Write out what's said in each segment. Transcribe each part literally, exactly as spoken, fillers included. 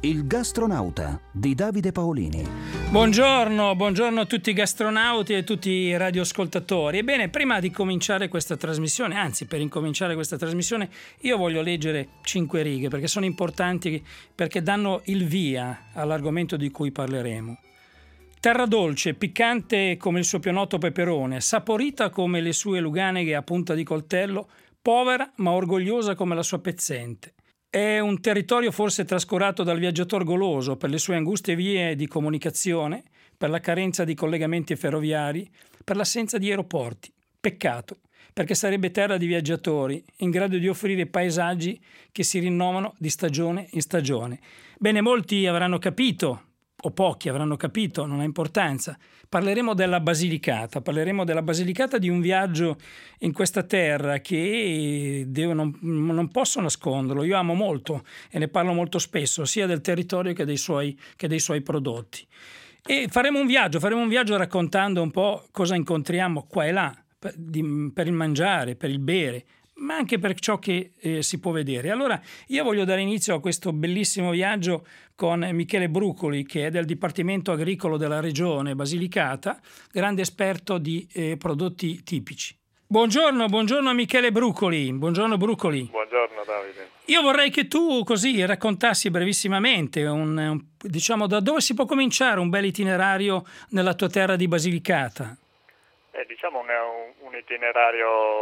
Il gastronauta di Davide Paolini. Buongiorno, buongiorno a tutti i gastronauti e a tutti i radioascoltatori. Ebbene, prima di cominciare questa trasmissione, anzi per incominciare questa trasmissione, io voglio leggere cinque righe perché sono importanti, perché danno il via all'argomento di cui parleremo. Terra dolce, piccante come il suo più noto peperone, saporita come le sue luganeghe a punta di coltello, povera ma orgogliosa come la sua pezzente. È un territorio forse trascurato dal viaggiator goloso per le sue anguste vie di comunicazione, per la carenza di collegamenti ferroviari, per l'assenza di aeroporti. Peccato, perché sarebbe terra di viaggiatori, in grado di offrire paesaggi che si rinnovano di stagione in stagione. Bene, molti avranno capito, o pochi avranno capito, non ha importanza. Parleremo della Basilicata, parleremo della Basilicata, di un viaggio in questa terra che devo, non, non posso nasconderlo. Io amo molto e ne parlo molto spesso, sia del territorio che dei suoi, che dei suoi prodotti. E faremo un viaggio, faremo un viaggio raccontando un po' cosa incontriamo qua e là, per, di, per il mangiare, per il bere, ma anche per ciò che eh, si può vedere. Allora io voglio dare inizio a questo bellissimo viaggio con Michele Brucoli, che è del Dipartimento Agricolo della Regione Basilicata, grande esperto di eh, prodotti tipici. Buongiorno, buongiorno a Michele Brucoli. Buongiorno Brucoli. Buongiorno Davide. Io vorrei che tu così raccontassi brevissimamente un, un, diciamo da dove si può cominciare un bel itinerario nella tua terra di Basilicata. Eh, diciamo un, un itinerario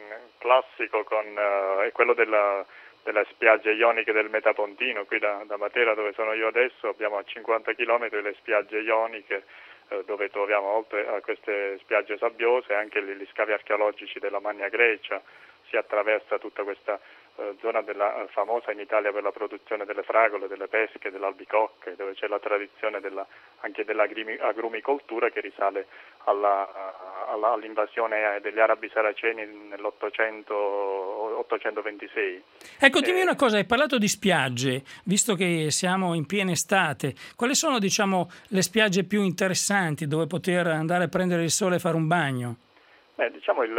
classico con uh, è quello della, delle spiagge ioniche del Metapontino. Qui da, da Matera, dove sono io adesso, abbiamo a cinquanta chilometri le spiagge ioniche, uh, dove troviamo, oltre a queste spiagge sabbiose, anche gli, gli scavi archeologici della Magna Grecia. Si attraversa tutta questa uh, zona della, uh, famosa in Italia per la produzione delle fragole, delle pesche, delle albicocche, dove c'è la tradizione della, anche dell'agrumicoltura che risale alla, alla, all'invasione degli arabi saraceni nell'Ottocento, ottocentoventisei. Ecco, dimmi eh, una cosa, hai parlato di spiagge, visto che siamo in piena estate, quali sono, diciamo, le spiagge più interessanti dove poter andare a prendere il sole e fare un bagno? Beh, diciamo il,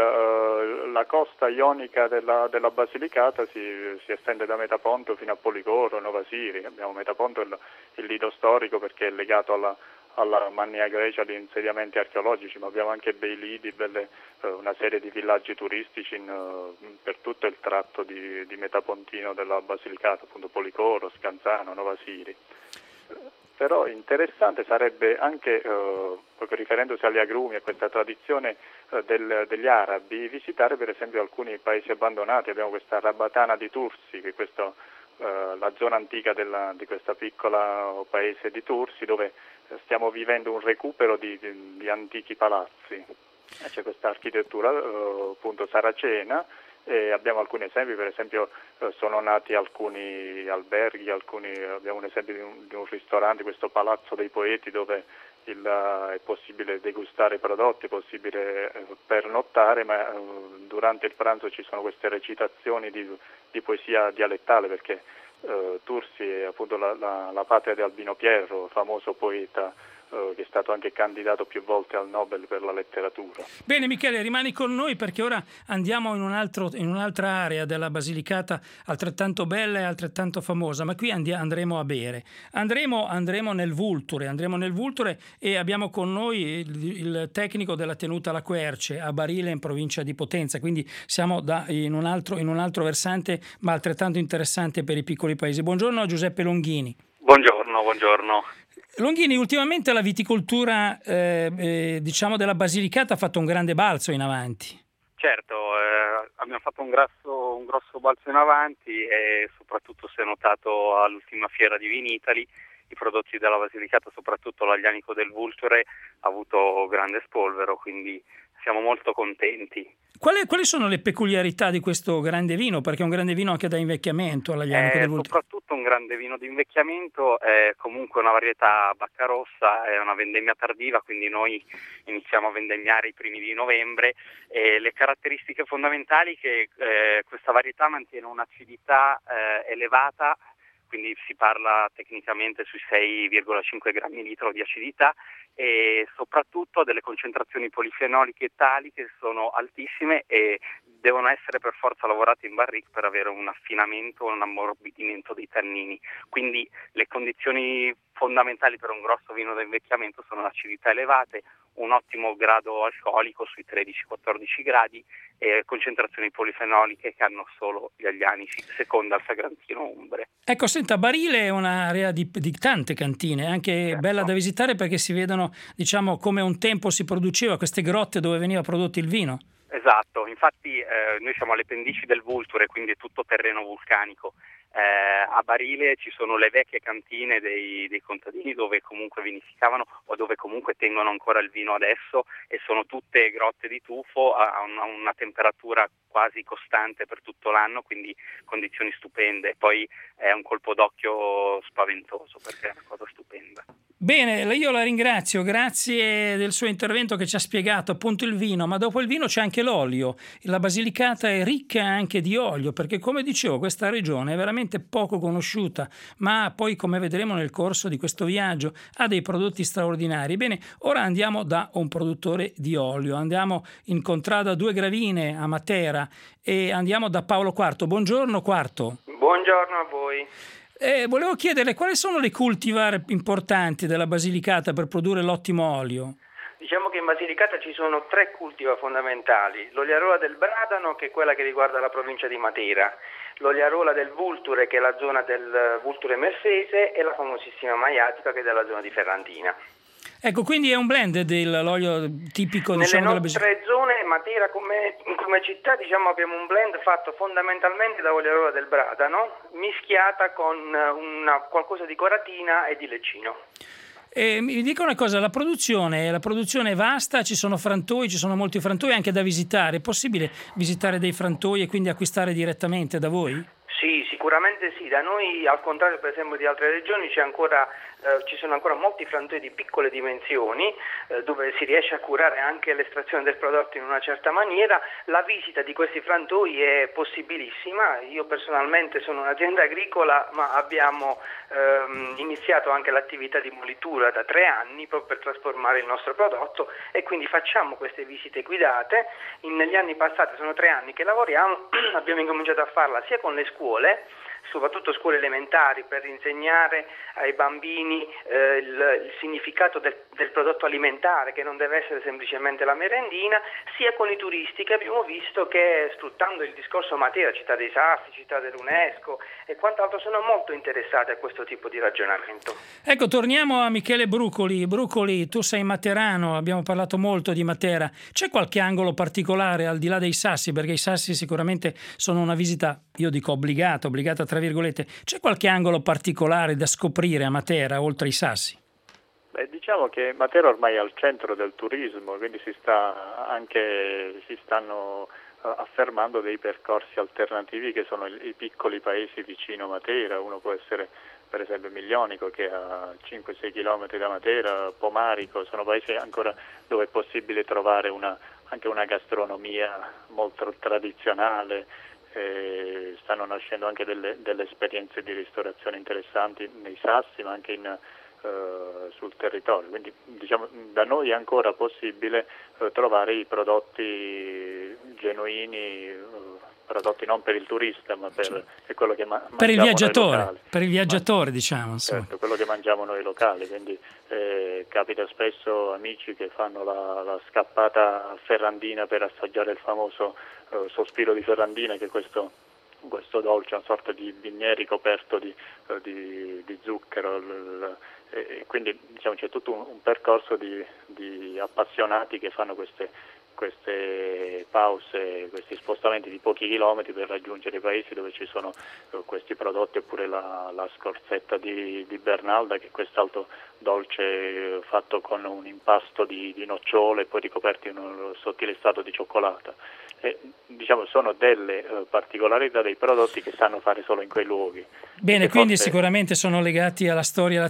la costa ionica della, della Basilicata si, si estende da Metaponto fino a Policoro, Nova Siri. Abbiamo Metaponto il, il lido storico perché è legato alla, alla Magna Grecia, agli insediamenti archeologici, ma abbiamo anche bei lidi, belle, una serie di villaggi turistici in, per tutto il tratto di, di Metapontino della Basilicata, appunto Policoro, Scanzano, Nova Siri. Però interessante sarebbe anche, eh, proprio riferendosi agli agrumi, a questa tradizione eh, del, degli arabi, visitare per esempio alcuni paesi abbandonati. Abbiamo questa Rabatana di Tursi, che è questo, eh, la zona antica della, di questo piccolo paese di Tursi, dove stiamo vivendo un recupero di, di, di antichi palazzi. C'è questa architettura eh, appunto saracena. E abbiamo alcuni esempi, per esempio eh, sono nati alcuni alberghi, alcuni, abbiamo un esempio di un, di un ristorante, questo Palazzo dei Poeti, dove il, uh, è possibile degustare i prodotti, è possibile eh, pernottare, ma eh, durante il pranzo ci sono queste recitazioni di, di poesia dialettale, perché eh, Tursi è appunto la, la, la patria di Albino Pierro, famoso poeta, che è stato anche candidato più volte al Nobel per la letteratura. Bene Michele, rimani con noi perché ora andiamo in, un altro, in un'altra area della Basilicata altrettanto bella e altrettanto famosa, ma qui andi- andremo a bere. Andremo, andremo nel Vulture, andremo nel Vulture e abbiamo con noi il, il tecnico della tenuta La Querce a Barile in provincia di Potenza, quindi siamo da, in, un altro, in un altro versante ma altrettanto interessante per i piccoli paesi. Buongiorno a Giuseppe Longhini. Buongiorno, buongiorno. Longhini, ultimamente la viticoltura eh, eh, diciamo della Basilicata ha fatto un grande balzo in avanti. Certo, eh, abbiamo fatto un grosso, un grosso balzo in avanti e soprattutto si è notato all'ultima fiera di Vinitaly i prodotti della Basilicata, soprattutto l'aglianico del Vulture, ha avuto grande spolvero, quindi siamo molto contenti. Quali, quali sono le peculiarità di questo grande vino? Perché è un grande vino anche da invecchiamento, l'aglianico È del Vulture. soprattutto un grande vino di invecchiamento, è comunque una varietà Baccarossa, è una vendemmia tardiva, quindi noi iniziamo a vendemmiare i primi di novembre e le caratteristiche fondamentali che eh, questa varietà mantiene un'acidità eh, elevata, quindi si parla tecnicamente sui sei virgola cinque grammi litro di acidità e soprattutto delle concentrazioni polifenoliche tali che sono altissime e devono essere per forza lavorati in barrique per avere un affinamento e un ammorbidimento dei tannini. Quindi le condizioni fondamentali per un grosso vino da invecchiamento sono acidità elevate, un ottimo grado alcolico sui tredici quattordici gradi e concentrazioni polifenoliche che hanno solo gli aglianici, seconda al Sagrantino Umbre. Ecco, senta, Barile è un'area di, di tante cantine, anche certo. Bella da visitare perché si vedono, diciamo, come un tempo si produceva, queste grotte dove veniva prodotto il vino. Esatto, infatti eh, noi siamo alle pendici del Vulture, quindi è tutto terreno vulcanico. Eh, a Barile ci sono le vecchie cantine dei, dei contadini dove comunque vinificavano o dove comunque tengono ancora il vino adesso, e sono tutte grotte di tufo a una, una temperatura quasi costante per tutto l'anno, quindi condizioni stupende. E poi è un colpo d'occhio spaventoso perché è una cosa stupenda. Bene, io la ringrazio, grazie del suo intervento che ci ha spiegato appunto il vino, ma dopo il vino c'è anche l'olio. La Basilicata è ricca anche di olio perché, come dicevo, questa regione è veramente poco conosciuta, ma poi, come vedremo nel corso di questo viaggio, ha dei prodotti straordinari. Bene, ora andiamo da un produttore di olio, andiamo in contrada Due Gravine a Matera e andiamo da Paolo Quarto. Buongiorno Quarto. Buongiorno a voi. Eh, volevo chiederle quali sono le cultivar importanti della Basilicata per produrre l'ottimo olio? Diciamo che in Basilicata ci sono tre cultivar fondamentali: l'oliarola del Bradano, che è quella che riguarda la provincia di Matera, l'oliarola del Vulture, che è la zona del Vulture Mersese, e la famosissima Maiatica, che è della zona di Ferrandina. Ecco, quindi è un blend dell'olio tipico, Nelle diciamo, della nostre Basilicata. zone, Matera come, come città, diciamo, abbiamo un blend fatto fondamentalmente da oliarola del Bradano mischiata con una, qualcosa di coratina e di leccino. E mi dica una cosa, la produzione, la produzione è vasta, ci sono frantoi, ci sono molti frantoi anche da visitare. È possibile visitare dei frantoi e quindi acquistare direttamente da voi? Sì, sicuramente sì. Da noi, al contrario per esempio di altre regioni, c'è ancora, eh, ci sono ancora molti frantoi di piccole dimensioni eh, dove si riesce a curare anche l'estrazione del prodotto in una certa maniera. La visita di questi frantoi è possibilissima. Io personalmente sono un'azienda agricola, ma abbiamo ehm, iniziato anche l'attività di molitura da tre anni proprio per trasformare il nostro prodotto, e quindi facciamo queste visite guidate. In, negli anni passati, sono tre anni che lavoriamo, abbiamo incominciato a farla sia con le scuole, soprattutto scuole elementari, per insegnare ai bambini eh, il, il significato del, del prodotto alimentare, che non deve essere semplicemente la merendina, sia con i turisti, che abbiamo visto che, sfruttando il discorso Matera, città dei sassi, città dell'UNESCO e quant'altro, sono molto interessati a questo tipo di ragionamento. Ecco, torniamo a Michele Brucoli. Brucoli, tu sei materano, abbiamo parlato molto di Matera. C'è qualche angolo particolare al di là dei sassi? Perché i sassi sicuramente sono una visita, io dico obbligata, obbligata tra virgolette. C'è qualche angolo particolare da scoprire a Matera, oltre ai sassi? Beh, diciamo che Matera ormai è al centro del turismo, quindi si sta anche si stanno uh, affermando dei percorsi alternativi che sono i, i piccoli paesi vicino Matera. Uno può essere per esempio Miglionico, che è a cinque sei chilometri da Matera, Pomarico, sono paesi ancora dove è possibile trovare una, anche una gastronomia molto tradizionale. Eh, stanno nascendo anche delle, delle esperienze di ristorazione interessanti nei sassi, ma anche in, eh, sul territorio. Quindi diciamo, da noi è ancora possibile eh, trovare i prodotti genuini, eh, prodotti non per il turista, ma per è quello che ma- per il viaggiatore, locali. per il viaggiatore, ma, diciamo. Insomma. Certo, quello che mangiamo noi locali. Quindi eh, capita spesso amici che fanno la, la scappata a Ferrandina per assaggiare il famoso Uh, sospiro di Ferrandina, che è questo, questo dolce, una sorta di bignè ricoperto di, uh, di, di zucchero, l, l, e quindi diciamo, c'è tutto un, un percorso di, di appassionati che fanno queste, queste pause, questi spostamenti di pochi chilometri per raggiungere i paesi dove ci sono uh, questi prodotti, oppure la, la scorzetta di, di Bernalda, che è quest'altro dolce fatto con un impasto di, di nocciole e poi ricoperti in un sottile strato di cioccolata. E, diciamo, sono delle uh, particolarità dei prodotti che sanno fare solo in quei luoghi. Bene, e quindi forse... sicuramente sono legati alla storia e alla tradizione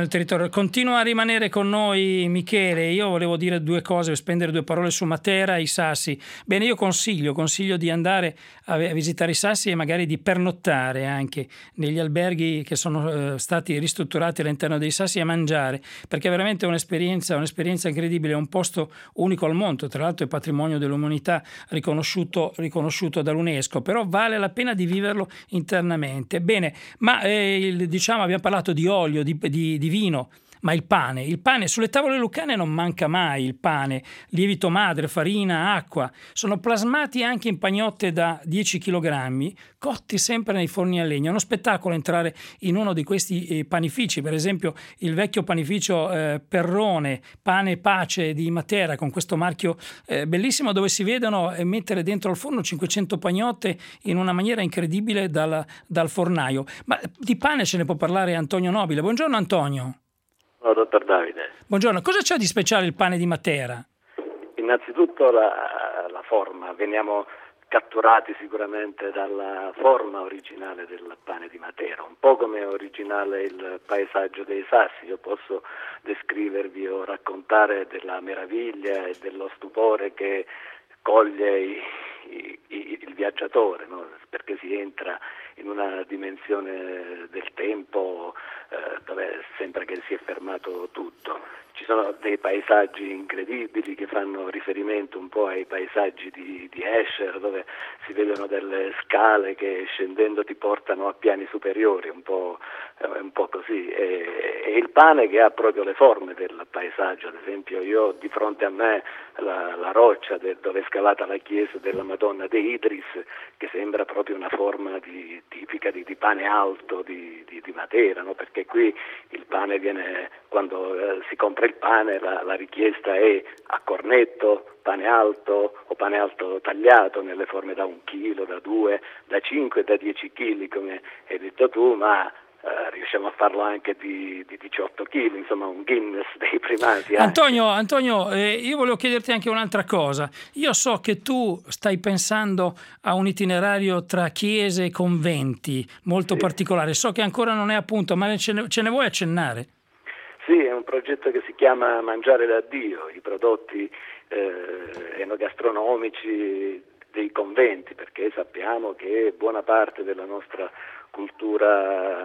nel territorio. Continua a rimanere con noi Michele. Io volevo dire due cose, spendere due parole su Matera e i Sassi. Bene, io consiglio, consiglio di andare a visitare i Sassi e magari di pernottare anche negli alberghi che sono eh, stati ristrutturati all'interno dei Sassi a mangiare, perché è veramente un'esperienza, un'esperienza incredibile, è un posto unico al mondo, tra l'altro è patrimonio dell'umanità riconosciuto, riconosciuto dall'UNESCO, però vale la pena di viverlo internamente. Bene, ma eh, il, diciamo abbiamo parlato di olio, di, di, di vino, ma il pane, il pane sulle tavole lucane non manca mai, il pane, lievito madre, farina, acqua, sono plasmati anche in pagnotte da dieci chilogrammi, cotti sempre nei forni a legna. È uno spettacolo entrare in uno di questi eh, panifici, per esempio il vecchio panificio eh, Perrone, Pane e Pace di Matera, con questo marchio eh, bellissimo, dove si vedono eh, mettere dentro al forno cinquecento pagnotte in una maniera incredibile dal, dal fornaio. Ma di pane ce ne può parlare Antonio Nobile. Buongiorno Antonio. No, dottor Davide. Buongiorno, cosa c'è di speciale il pane di Matera? Innanzitutto la, la forma, veniamo catturati sicuramente dalla forma originale del pane di Matera, un po' come è originale il paesaggio dei Sassi. Io posso descrivervi o raccontare della meraviglia e dello stupore che coglie i, i, i, il viaggiatore, no? Perché si entra in una dimensione del tempo eh, dove sembra che si è fermato tutto. Ci sono dei paesaggi incredibili che fanno riferimento un po' ai paesaggi di, di Escher, dove si vedono delle scale che scendendo ti portano a piani superiori, un po', eh, un po' così. E, e il pane che ha proprio le forme del paesaggio. Ad esempio io ho di fronte a me la, la roccia de, dove è scavata la chiesa della Madonna de Idris, che sembra proprio una forma di, tipica di, di pane alto di, di, di Matera, no? Perché qui il pane viene, quando eh, si compra il pane, la, la richiesta è a cornetto, pane alto o pane alto tagliato nelle forme da un chilo, da due, da cinque, da dieci chili, come hai detto tu, ma eh, riusciamo a farlo anche di, di diciotto chili, insomma un Guinness dei primati. Antonio, Antonio eh, io volevo chiederti anche un'altra cosa. Io so che tu stai pensando a un itinerario tra chiese e conventi molto sì. particolare, so che ancora non è a punto, ma ce ne, ce ne vuoi accennare? Sì, è un progetto che si chiama Mangiare da Dio, i prodotti eh, enogastronomici dei conventi, perché sappiamo che buona parte della nostra cultura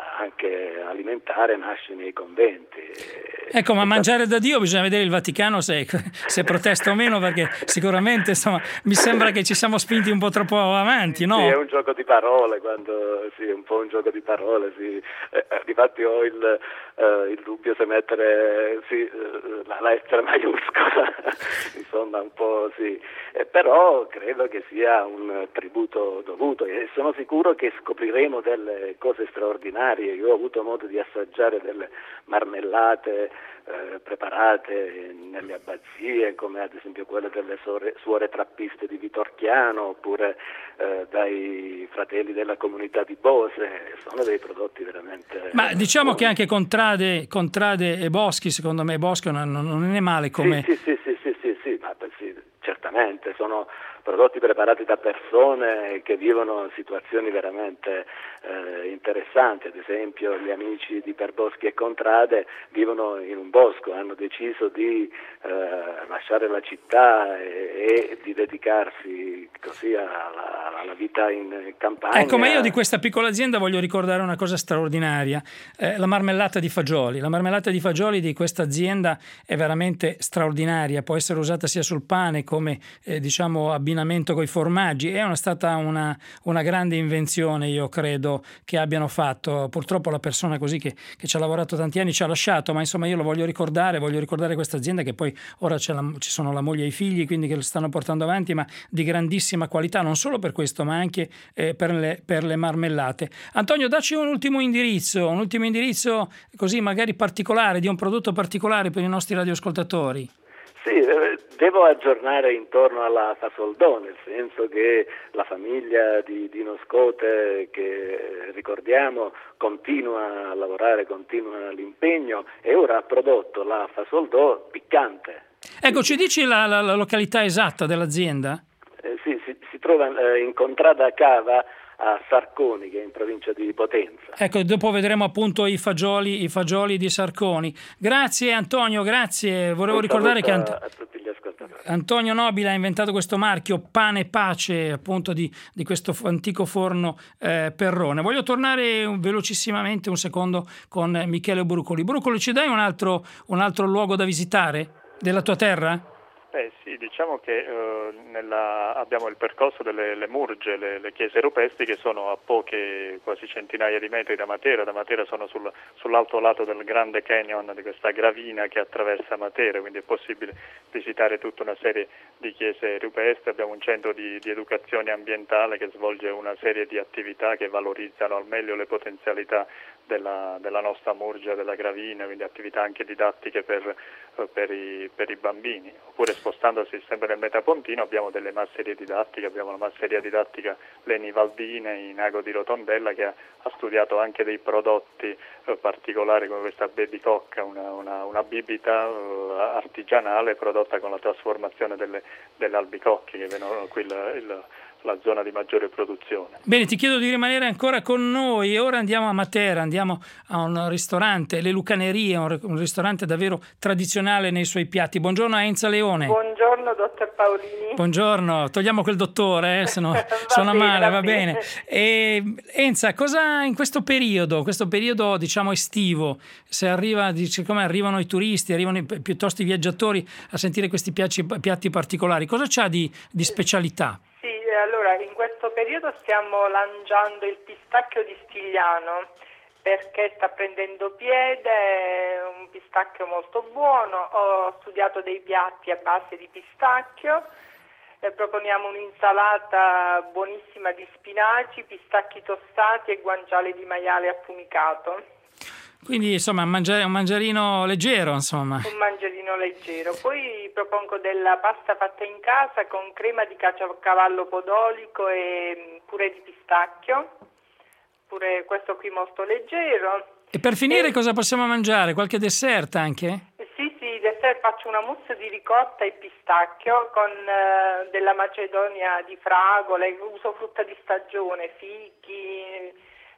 anche alimentare nasce nei conventi. Ecco, ma mangiare da Dio bisogna vedere il Vaticano se, se protesta o meno, perché sicuramente insomma mi sembra che ci siamo spinti un po' troppo avanti, no? Sì, è un gioco di parole, quando sì, è un po' un gioco di parole, sì. Eh, difatti ho il, eh, il dubbio se mettere sì, la lettera maiuscola, insomma un po' sì, eh, però credo che sia un tributo dovuto e sono sicuro che scopriremo delle cose straordinarie. Io ho avuto modo di assaggiare delle marmellate eh, preparate nelle abbazie, come ad esempio quelle delle suore, suore trappiste di Vitorchiano, oppure eh, dai fratelli della comunità di Bose. Sono dei prodotti veramente ma diciamo buoni. Che anche Contrade, Contrade e Boschi, secondo me Boschi non, non è male come sì sì sì sì sì, sì, ma, sì certamente sono prodotti preparati da persone che vivono situazioni veramente eh, interessanti. Ad esempio gli amici di Perboschi e Contrade vivono in un bosco, hanno deciso di eh, lasciare la città e, e di dedicarsi così alla, alla vita in campagna. Ecco, ma io di questa piccola azienda voglio ricordare una cosa straordinaria, eh, la marmellata di fagioli. La marmellata di fagioli di questa azienda è veramente straordinaria, può essere usata sia sul pane come eh, diciamo abbinamento con i formaggi. È una, stata una, una grande invenzione, io credo, che abbiano fatto. Purtroppo la persona così che, che ci ha lavorato tanti anni ci ha lasciato, ma insomma io lo voglio ricordare, voglio ricordare questa azienda che poi ora c'è la, ci sono la moglie e i figli, quindi che lo stanno portando avanti, ma di grandissima qualità, non solo per questo, ma anche eh, per, le, per le marmellate. Antonio, dacci un ultimo indirizzo, un ultimo indirizzo così magari particolare, di un prodotto particolare per i nostri radioascoltatori. Sì, devo aggiornare intorno alla Fasoldò, nel senso che la famiglia di Dino Scote, che ricordiamo, continua a lavorare, continua l'impegno e ora ha prodotto la Fasoldò piccante. Ecco, ci dici la, la, la località esatta dell'azienda? Eh, sì, si, si trova eh, in Contrada Cava, a Sarconi, che è in provincia di Potenza. Ecco, dopo vedremo appunto i fagioli, i fagioli di Sarconi. Grazie Antonio, grazie. Volevo Un ricordare che saluto Ant- a tutti gli ascoltatori. Antonio Nobile ha inventato questo marchio Pane Pace, appunto di, di questo f- antico forno eh, Perrone. Voglio tornare un- velocissimamente un secondo con Michele Brucoli. Brucoli, ci dai un altro, un altro luogo da visitare della tua terra? Eh sì, diciamo che eh, nella, abbiamo il percorso delle le Murge, le, le chiese rupestri, che sono a poche, quasi centinaia di metri da Matera. Da Matera sono sul, sull'alto lato del grande canyon di questa gravina che attraversa Matera, quindi è possibile visitare tutta una serie di chiese rupestri. Abbiamo un centro di, di educazione ambientale che svolge una serie di attività che valorizzano al meglio le potenzialità della, della nostra Murgia, della gravina, quindi attività anche didattiche per, per, i, per i bambini. Oppure spostandosi sempre nel Metapontino abbiamo delle masserie didattiche, abbiamo la masseria didattica Leni Valdine in Ago di Rotondella, che ha, ha studiato anche dei prodotti eh, particolari come questa baby cocca, una, una, una bibita eh, artigianale prodotta con la trasformazione delle, delle albicocche, che vengono qui il, il la zona di maggiore produzione. Bene, ti chiedo di rimanere ancora con noi e ora andiamo a Matera, andiamo a un ristorante, Le Lucanerie, un, un ristorante davvero tradizionale nei suoi piatti. Buongiorno a Enza Leone. Buongiorno dottor Paolini. Buongiorno, togliamo quel dottore, eh, se no suona bene, male, va va bene. bene. E, Enza, cosa in questo periodo, questo periodo diciamo estivo, se arriva, dice, come arrivano i turisti, arrivano i, piuttosto i viaggiatori a sentire questi piatti, piatti particolari, cosa c'ha di, di specialità? Allora, in questo periodo stiamo lanciando il pistacchio di Stigliano perché sta prendendo piede, è un pistacchio molto buono. Ho studiato dei piatti a base di pistacchio, eh, proponiamo un'insalata buonissima di spinaci, pistacchi tostati e guanciale di maiale affumicato. Quindi insomma un, mangia- un mangiarino leggero, insomma. Un mangiarino leggero. Poi propongo della pasta fatta in casa con crema di caciocavallo podolico e purè di pistacchio. Pure questo qui molto leggero. E per finire e... cosa possiamo mangiare? Qualche dessert anche? Sì, sì, dessert faccio una mousse di ricotta e pistacchio con eh, della Macedonia di fragole, uso frutta di stagione, fichi,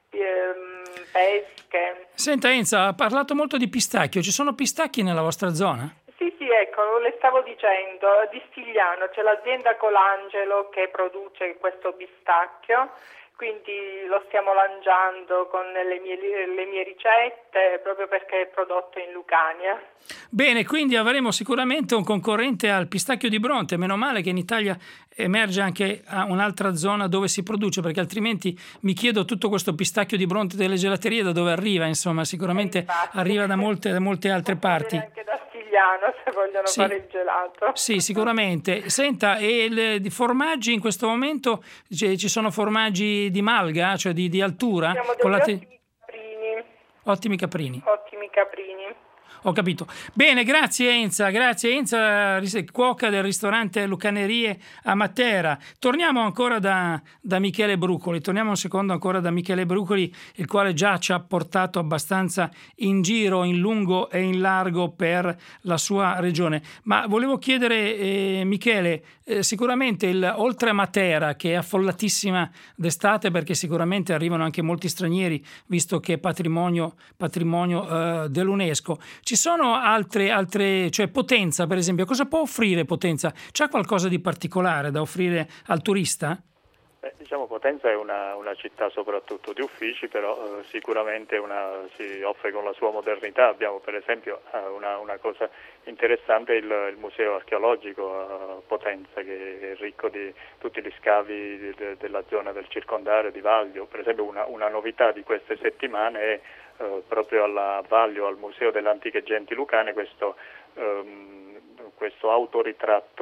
pesche. Senta Enza, ha parlato molto di pistacchio, ci sono pistacchi nella vostra zona? Sì, sì, ecco, le stavo dicendo, di Stigliano c'è l'azienda Colangelo che produce questo pistacchio, quindi lo stiamo lanciando con le mie, le mie ricette proprio perché è prodotto in Lucania. Bene, quindi avremo sicuramente un concorrente al pistacchio di Bronte, meno male che in Italia emerge anche un'altra zona dove si produce, perché altrimenti mi chiedo tutto questo pistacchio di Bronte delle gelaterie da dove arriva, insomma sicuramente Infatti. arriva da molte, da molte altre parti. Anche da Stigliano se vogliono Sì. fare il gelato. Sì, sicuramente. Senta, e il, di formaggi in questo momento c- ci sono formaggi di malga, cioè di, di altura? Siamo degli con la te- ottimi caprini. Ottimi caprini. Ottimi caprini. Ho capito. Bene, grazie Enza, grazie Enza, cuoca del ristorante Lucanerie a Matera. Torniamo ancora da, da Michele Brucoli, torniamo un secondo ancora da Michele Brucoli, il quale già ci ha portato abbastanza in giro, in lungo e in largo per la sua regione. Ma volevo chiedere, eh, Michele, eh, sicuramente il, oltre a Matera, che è affollatissima d'estate, perché sicuramente arrivano anche molti stranieri, visto che è patrimonio, patrimonio eh, dell'UNESCO, ci sono altre, altre, cioè Potenza per esempio, cosa può offrire Potenza? C'è qualcosa di particolare da offrire al turista? Beh, diciamo Potenza è una, una città soprattutto di uffici, però eh, sicuramente una, si offre con la sua modernità. Abbiamo per esempio eh, una, una cosa interessante, il, il museo archeologico a Potenza, che è ricco di tutti gli scavi de, de, della zona del circondario di Vaglio. Per esempio una, una novità di queste settimane è Uh, proprio alla Vaglio, al Museo delle Antiche Genti Lucane, questo, um, questo autoritratto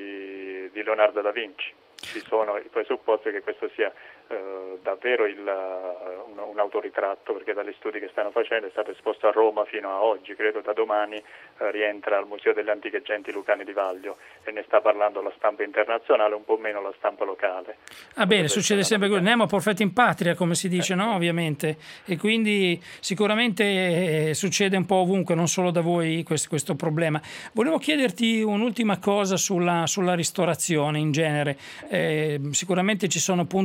di, di Leonardo da Vinci. Ci sono i presupposti che questo sia uh, davvero il, uh, un, un autoritratto, perché dagli studi che stanno facendo è stato esposto a Roma fino a oggi, credo da domani uh, rientra al Museo delle Antiche Genti Lucane di Vaglio e ne sta parlando la stampa internazionale, un po' meno la stampa locale. Ah bene, succede sempre quello, nemo profeta in patria, come si dice, no? Ovviamente, e quindi sicuramente eh, succede un po' ovunque, non solo da voi questo, questo problema. Volevo chiederti un'ultima cosa sulla, sulla ristorazione in genere. Eh, sicuramente ci sono punte di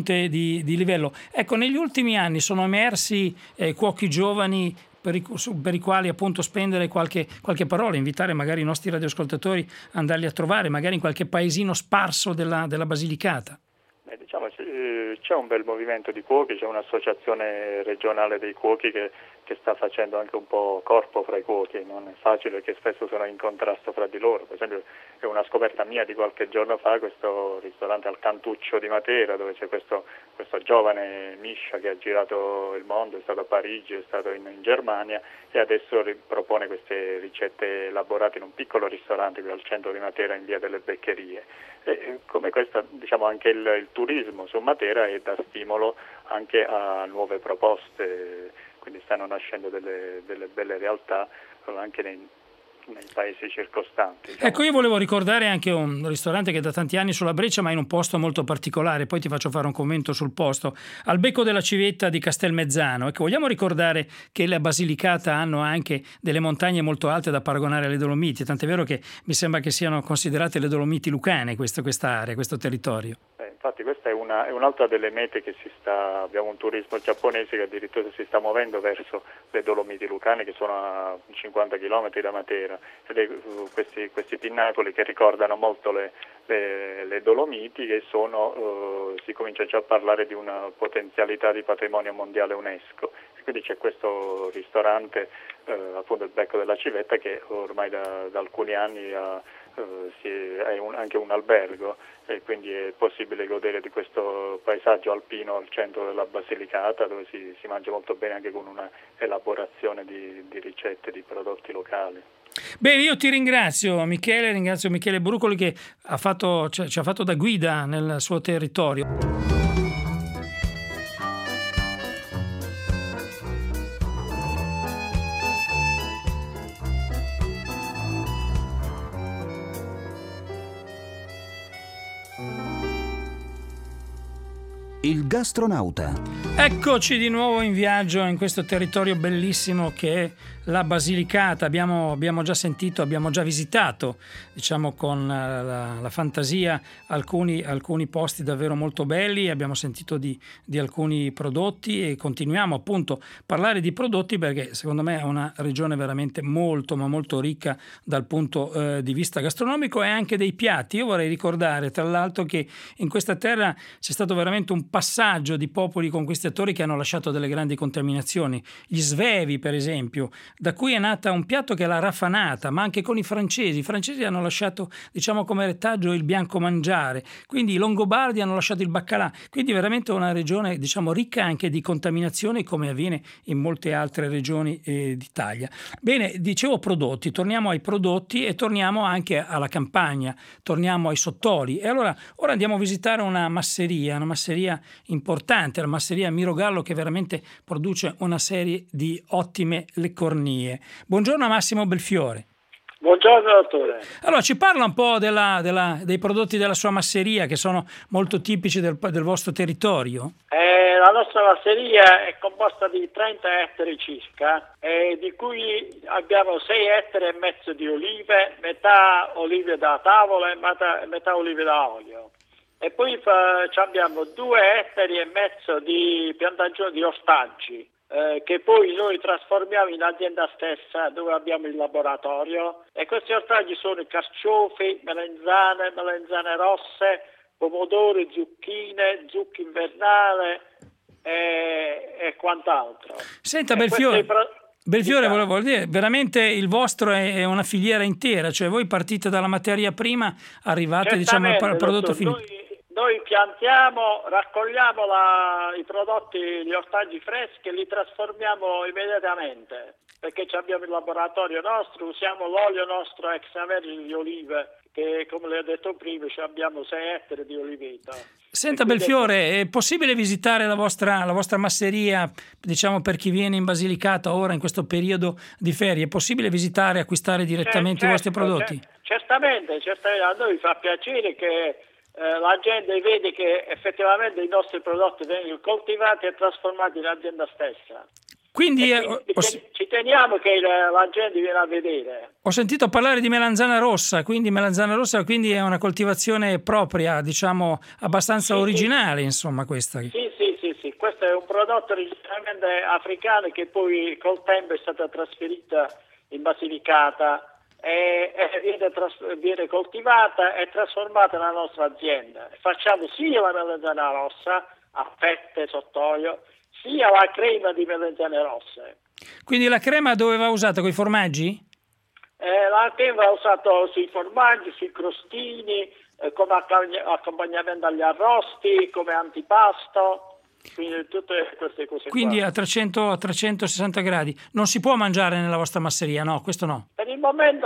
di, di livello. Ecco, negli ultimi anni sono emersi eh, cuochi giovani per i, per i quali appunto spendere qualche, qualche parola, invitare magari i nostri radioascoltatori a andarli a trovare, magari in qualche paesino sparso della, della Basilicata. Eh, diciamo, c'è un bel movimento di cuochi, c'è un'associazione regionale dei cuochi che, che sta facendo anche un po' corpo fra i cuochi, non è facile perché spesso sono in contrasto fra di loro. Per esempio è una scoperta mia di qualche giorno fa questo ristorante al Cantuccio di Matera, dove c'è questo, questo giovane Miscia che ha girato il mondo, è stato a Parigi, è stato in, in Germania e adesso propone queste ricette elaborate in un piccolo ristorante qui al centro di Matera in via delle Beccherie. E come questa, diciamo, anche il, il turismo su Matera è da stimolo anche a nuove proposte, quindi stanno nascendo delle, delle belle realtà anche nei, nei paesi circostanti. Diciamo. Ecco, io volevo ricordare anche un ristorante che è da tanti anni sulla Breccia, ma in un posto molto particolare, poi ti faccio fare un commento sul posto, al Becco della Civetta di Castelmezzano. Ecco, vogliamo ricordare che la Basilicata hanno anche delle montagne molto alte da paragonare alle Dolomiti, tant'è vero che mi sembra che siano considerate le Dolomiti lucane questa, questa area, questo territorio. Eh, infatti questa è, una, è un'altra delle mete che si sta, abbiamo un turismo giapponese che addirittura si sta muovendo verso le Dolomiti lucane che sono a cinquanta chilometri da Matera, ed è uh, questi, questi pinnacoli che ricordano molto le, le, le Dolomiti che sono, uh, si comincia già a parlare di una potenzialità di patrimonio mondiale UNESCO, e quindi c'è questo ristorante, uh, appunto il Becco della Civetta, che ormai da, da alcuni anni ha Uh, si è un, anche un albergo, e quindi è possibile godere di questo paesaggio alpino al centro della Basilicata, dove si, si mangia molto bene anche con una elaborazione di, di ricette, di prodotti locali. Bene, io ti ringrazio Michele, ringrazio Michele Brucoli che ha fatto, cioè, ci ha fatto da guida nel suo territorio. Il gastronauta. Eccoci di nuovo in viaggio in questo territorio bellissimo che è la Basilicata. Abbiamo, abbiamo già sentito, abbiamo già visitato, diciamo con la, la fantasia, alcuni, alcuni posti davvero molto belli, abbiamo sentito di, di alcuni prodotti e continuiamo appunto a parlare di prodotti perché secondo me è una regione veramente molto ma molto ricca dal punto eh, di vista gastronomico e anche dei piatti. Io vorrei ricordare tra l'altro che in questa terra c'è stato veramente un passaggio di popoli conquistatori che hanno lasciato delle grandi contaminazioni, gli Svevi per esempio, da cui è nata un piatto che è la raffanata, ma anche con i francesi. I francesi hanno lasciato, diciamo, come retaggio il bianco mangiare, quindi i Longobardi hanno lasciato il baccalà, quindi veramente una regione, diciamo, ricca anche di contaminazioni come avviene in molte altre regioni eh, d'Italia. Bene, dicevo prodotti, torniamo ai prodotti e torniamo anche alla campagna, torniamo ai sottoli e allora ora andiamo a visitare una masseria, una masseria importante, la masseria Mirogallo, che veramente produce una serie di ottime leccornie. Buongiorno a Massimo Belfiore. Buongiorno dottore. Allora ci parla un po' della, della, dei prodotti della sua masseria che sono molto tipici del, del vostro territorio. Eh, la nostra masseria è composta di trenta ettari circa, eh, di cui abbiamo sei ettari e mezzo di olive, metà olive da tavola e metà, metà olive da olio. E poi fa, abbiamo due ettari e mezzo di piantagione di ortaggi, eh, che poi noi trasformiamo in azienda stessa dove abbiamo il laboratorio. E questi ortaggi sono carciofi, melenzane, melenzane rosse, pomodori, zucchine, zucche invernale e, e quant'altro. Senta e Belfiore, pro... Belfiore volevo dire, veramente il vostro è una filiera intera, cioè voi partite dalla materia prima, arrivate diciamo al prodotto finito. Noi... Noi piantiamo, raccogliamo la, i prodotti, gli ortaggi freschi e li trasformiamo immediatamente, perché abbiamo il laboratorio nostro, usiamo l'olio nostro extravergine di olive, che come le ho detto prima abbiamo sei ettari di oliveto. Senta Belfiore, è possibile visitare la vostra, la vostra masseria, diciamo per chi viene in Basilicata ora in questo periodo di ferie? È possibile visitare e acquistare direttamente certo, i vostri prodotti? Certo, certamente, certamente, a noi fa piacere che Eh, la gente vede che effettivamente i nostri prodotti vengono coltivati e trasformati in azienda stessa. Quindi, quindi eh, ho, ci teniamo che la, la gente viene a vedere. Ho sentito parlare di melanzana rossa, quindi melanzana rossa quindi è una coltivazione propria, diciamo abbastanza sì, originale, sì. Insomma questa. Sì, sì, questo è un prodotto originariamente africano che poi col tempo è stata trasferita in Basilicata e, e viene, tras- viene coltivata e trasformata nella nostra azienda. Facciamo sia la melanzana rossa a fette sott'olio, sia la crema di melanzane rosse. Quindi la crema dove va usata? Con i formaggi? Eh, la crema va usata sui formaggi, sui crostini, eh, come accompagnamento agli arrosti, come antipasto. Quindi tutte queste cose. Quindi qua. a trecento, a trecentosessanta gradi. Non si può mangiare nella vostra masseria, no? Questo no. Per il momento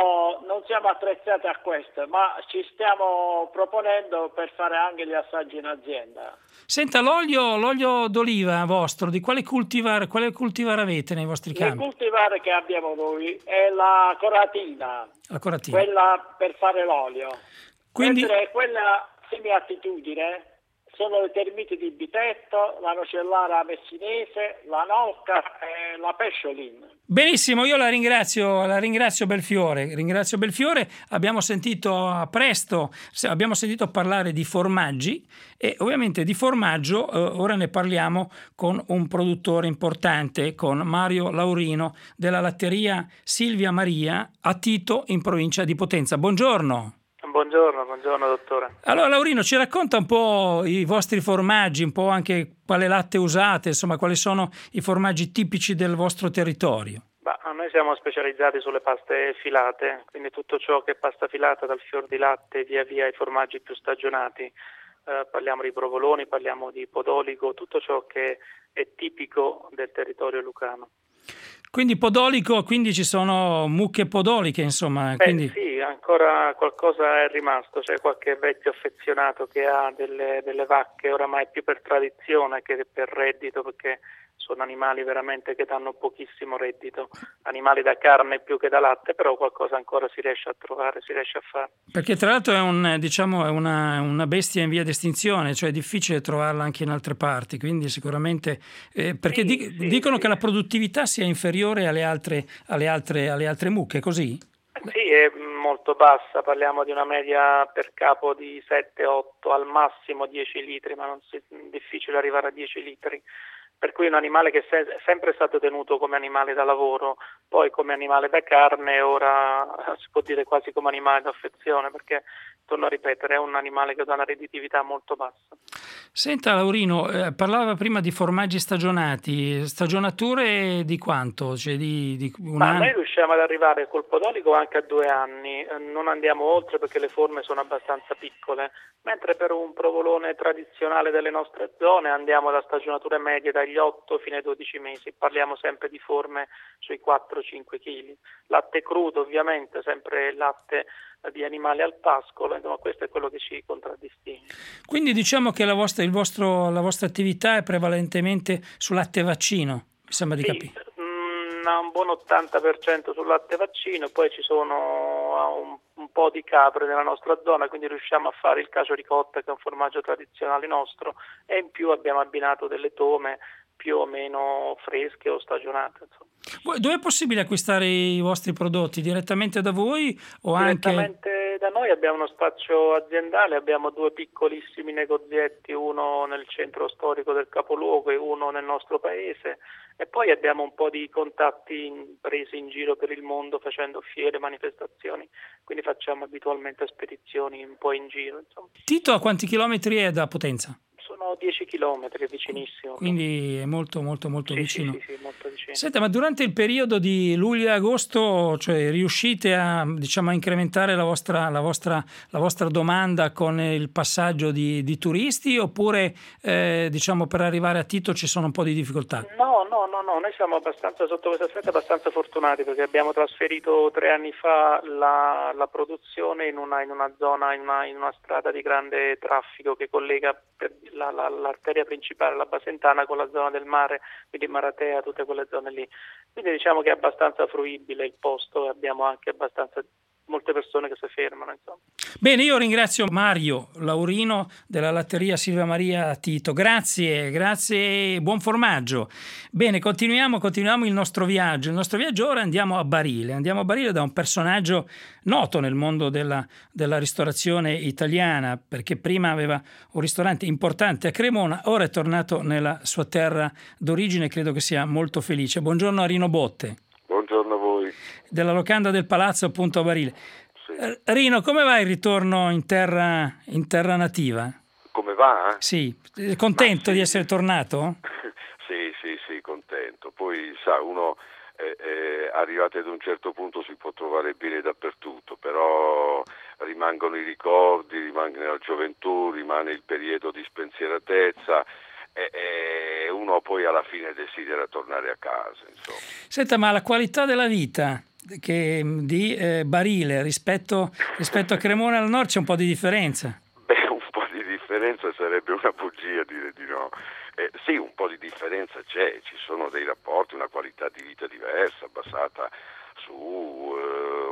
non siamo attrezzati a questo, ma ci stiamo proponendo per fare anche gli assaggi in azienda. Senta, l'olio, l'olio d'oliva vostro, di quale cultivar, quale cultivar avete nei vostri campi? Il cultivare che abbiamo noi è la coratina, La coratina. quella per fare l'olio. Quindi... Mentre quella semi-attitudine sono le termiti di Bitetto, la nocellara messinese, la nocca e la pesciolin. Benissimo, io la ringrazio, la ringrazio Belfiore, ringrazio Belfiore, abbiamo sentito a presto, abbiamo sentito parlare di formaggi e ovviamente di formaggio eh, ora ne parliamo con un produttore importante, con Mario Laurino della latteria Silvia Maria a Tito in provincia di Potenza. Buongiorno. Buongiorno, buongiorno dottore. Allora Laurino, ci racconta un po' i vostri formaggi, un po' anche quale latte usate, insomma quali sono i formaggi tipici del vostro territorio. Bah, noi siamo specializzati sulle paste filate, quindi tutto ciò che è pasta filata dal fior di latte via via ai formaggi più stagionati. Eh, parliamo di provoloni, parliamo di podolico, tutto ciò che è tipico del territorio lucano. Quindi podolico, quindi ci sono mucche podoliche, insomma. Beh, quindi... sì, ancora qualcosa è rimasto, c'è qualche vecchio affezionato che ha delle, delle vacche oramai più per tradizione che per reddito, perché sono animali veramente che danno pochissimo reddito, animali da carne più che da latte, però qualcosa ancora si riesce a trovare, si riesce a fare. Perché tra l'altro è, un, diciamo, è una, una bestia in via di estinzione, cioè è difficile trovarla anche in altre parti, quindi sicuramente eh, perché sì, di, sì, dicono sì. che la produttività sia inferiore alle altre, alle altre, alle altre mucche, così? Sì, è molto bassa, parliamo di una media per capo di sette otto, al massimo dieci litri, ma non è difficile arrivare a dieci litri. Per cui è un animale che è sempre stato tenuto come animale da lavoro, poi come animale da carne, ora si può dire quasi come animale d'affezione, perché, torno a ripetere, è un animale che ha una redditività molto bassa. Senta Laurino, eh, parlava prima di formaggi stagionati, stagionature di quanto? Cioè di, di un Ma anno? noi riusciamo ad arrivare col podolico anche a due anni, non andiamo oltre perché le forme sono abbastanza piccole, mentre per un provolone tradizionale delle nostre zone andiamo da stagionature medie dagli otto fino ai dodici mesi, parliamo sempre di forme sui quattro cinque chili. Latte crudo ovviamente, sempre latte di animali al pascolo, insomma questo è quello che ci contraddistingue. Quindi diciamo che la vostra, il vostro, la vostra attività è prevalentemente sul latte vaccino, mi sembra di Sì, capire. mh, un buon ottanta per cento sul latte vaccino, poi ci sono un, un po' di capre nella nostra zona, quindi riusciamo a fare il cacio ricotta, che è un formaggio tradizionale nostro, e in più abbiamo abbinato delle tome più o meno fresche o stagionate. Insomma. Dove è possibile acquistare i vostri prodotti? Direttamente da voi o Direttamente anche... da noi abbiamo uno spazio aziendale, abbiamo due piccolissimi negozietti, uno nel centro storico del capoluogo e uno nel nostro paese, e poi abbiamo un po' di contatti in, presi in giro per il mondo facendo fiere, manifestazioni, quindi facciamo abitualmente spedizioni un po' in giro. Insomma. Tito a quanti chilometri è da Potenza? Sono dieci chilometri, è vicinissimo. Quindi è molto molto molto sì, vicino. Sì, sì, sì, molto vicino. Senta, ma durante il periodo di luglio e agosto, cioè, riuscite a, diciamo, a incrementare la vostra, la vostra, la vostra domanda con il passaggio di, di turisti, oppure eh, diciamo per arrivare a Tito ci sono un po' di difficoltà? No, no, no, no, noi siamo abbastanza, sotto questo aspetto, abbastanza fortunati, perché abbiamo trasferito tre anni fa la, la produzione in una, in una zona, in una, in una strada di grande traffico che collega per la, la, l'arteria principale, la Basentana, con la zona del mare, quindi Maratea, tutte quelle zone lì. Quindi diciamo che è abbastanza fruibile il posto, e abbiamo anche abbastanza molte persone che si fermano, insomma. Bene, io ringrazio Mario Laurino della latteria Silvia Maria Tito. Grazie, grazie e buon formaggio. Bene, continuiamo, continuiamo il nostro viaggio. Il nostro viaggio ora andiamo a Barile. Andiamo a Barile da un personaggio noto nel mondo della, della ristorazione italiana, perché prima aveva un ristorante importante a Cremona, ora è tornato nella sua terra d'origine, credo che sia molto felice. Buongiorno a Rino Botte. Buongiorno a voi. Della locanda del Palazzo, appunto, a Barile. Sì. Rino, come va il ritorno in terra, in terra nativa? Come va? Sì, contento sì. di essere tornato? sì, sì, sì, contento. Poi, sa, uno eh, eh, arrivato ad un certo punto si può trovare bene dappertutto, però rimangono i ricordi, rimane la gioventù, rimane il periodo di spensieratezza, e, e uno poi alla fine desidera tornare a casa, insomma. Senta, ma la qualità della vita che di eh, Barile rispetto, rispetto a Cremona al nord c'è un po' di differenza? Beh, un po' di differenza sarebbe una bugia dire di no. Eh, sì, un po' di differenza c'è, ci sono dei rapporti, una qualità di vita diversa, basata su, eh,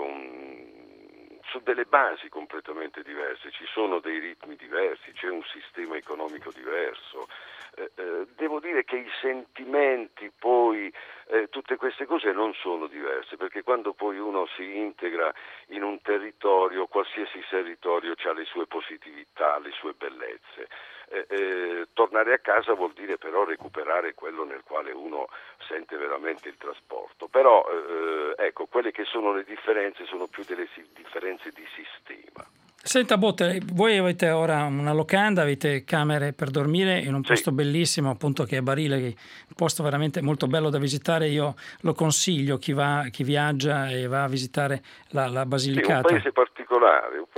un, su delle basi completamente diverse, ci sono dei ritmi diversi, c'è un sistema economico diverso. Eh, eh, devo dire che i sentimenti poi, eh, tutte queste cose non sono diverse, perché quando poi uno si integra in un territorio, qualsiasi territorio ha le sue positività, le sue bellezze. Eh, eh, tornare a casa vuol dire però recuperare quello nel quale uno sente veramente il trasporto. Però eh, ecco, quelle che sono le differenze sono più delle si- differenze di sistema. Senta Botte, voi avete ora una locanda, avete camere per dormire in un posto sì. bellissimo, appunto, che è Barile, che è un posto veramente molto bello da visitare. Io lo consiglio chi va, chi viaggia e va a visitare la, la Basilicata. Sì, un paese particolare, un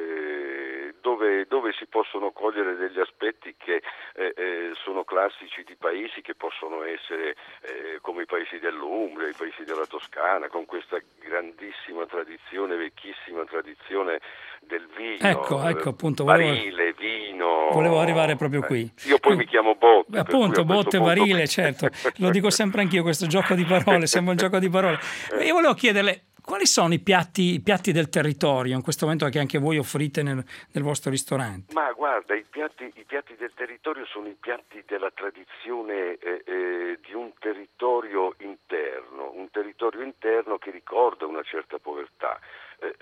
paese dove, dove si possono cogliere degli aspetti che eh, eh, sono classici di paesi che possono essere eh, come i paesi dell'Umbria, i paesi della Toscana, con questa grandissima tradizione, vecchissima tradizione del vino. Ecco, ecco, appunto, volevo, Barile, vino. Volevo arrivare proprio qui. Eh, io poi qui, mi chiamo Botte. Appunto, Botte, punto... Barile, certo. Lo dico sempre anch'io, questo gioco di parole, sembra un gioco di parole. Io volevo chiederle, quali sono i piatti, i piatti del territorio in questo momento che anche voi offrite nel, nel vostro ristorante? Ma guarda, i piatti, i piatti del territorio sono i piatti della tradizione eh, eh, di un territorio interno, un territorio interno che ricorda una certa povertà. Eh,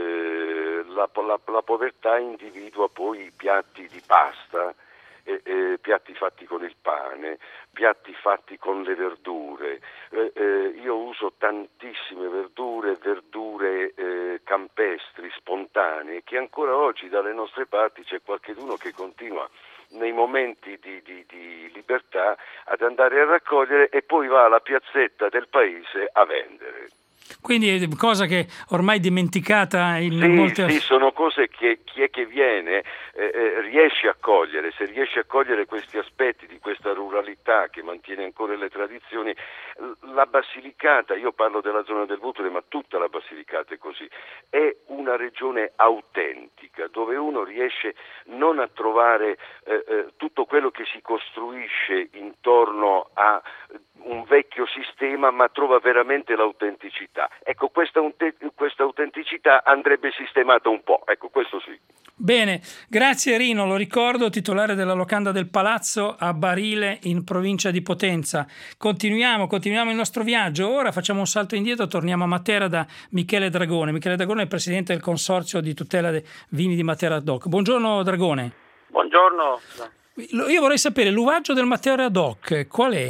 eh, la, la, la povertà individua poi i piatti di pasta, eh, eh, piatti fatti con il pane, piatti fatti con le verdure. Eh, eh, io uso tantissime verdure, verdure eh, campestri, spontanee, che ancora oggi dalle nostre parti c'è qualcheduno che continua nei momenti di, di, di libertà ad andare a raccogliere e poi va alla piazzetta del paese a vendere. Quindi è cosa che ormai dimenticata in sì, molte... Sì, sono cose che chi è che viene eh, eh, riesce a cogliere, se riesce a cogliere questi aspetti di questa ruralità che mantiene ancora le tradizioni. La Basilicata, io parlo della zona del Vutole, ma tutta la Basilicata è così, è una regione autentica, dove uno riesce non a trovare eh, eh, tutto quello che si costruisce intorno a un vecchio sistema, ma trova veramente l'autenticità. Ecco, questa, questa autenticità andrebbe sistemata un po', ecco, questo sì. Bene, grazie Rino, lo ricordo, titolare della locanda del Palazzo a Barile in provincia di Potenza. Continuiamo, continuiamo il nostro viaggio, ora facciamo un salto indietro, torniamo a Matera da Michele Dragone. Michele Dragone è presidente del consorzio di tutela dei vini di Matera Doc. Buongiorno Dragone. Buongiorno. Io vorrei sapere, l'uvaggio del Matera Doc qual è?